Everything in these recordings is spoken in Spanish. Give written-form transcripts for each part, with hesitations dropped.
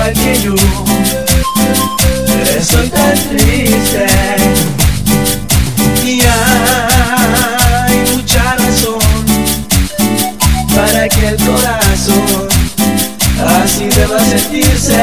igual que yo, estoy tan triste y hay mucha razón para que el corazón así deba sentirse.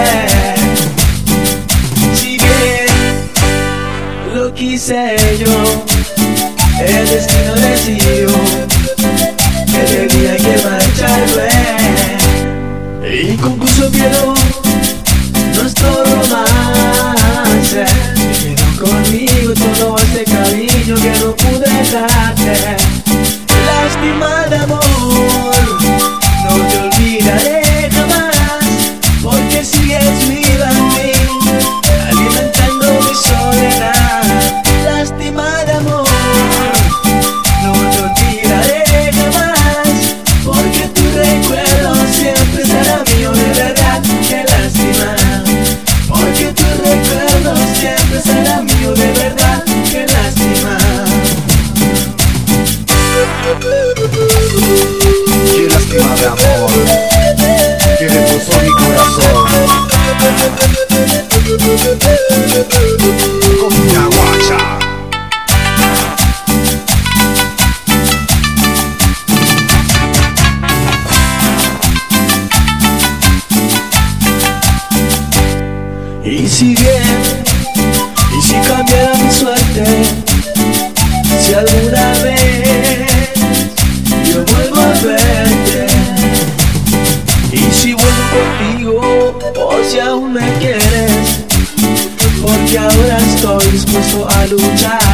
Si bien lo quise yo, el destino decidió que tenía que marcharme y concluso quedó nuestro romance. Me quedó conmigo todo este cariño que no pude darte. Lástima de amor, no te olvidaré jamás, porque sigues viva en mí, alimentando mi soledad. Lástima de amor, no te olvidaré jamás, porque tu recuerdo siempre será mío de verdad. Qué lástima, porque tu recuerdo siempre será mío de verdad. Qué lástima. Qué lástima de amor que destrozó mi corazón. Con una guacha. Y si bien, y si cambiara mi suerte, si alguna vez yo vuelvo a verte, y si vuelvo contigo, o si aún me quieres, porque ahora estoy dispuesto a luchar.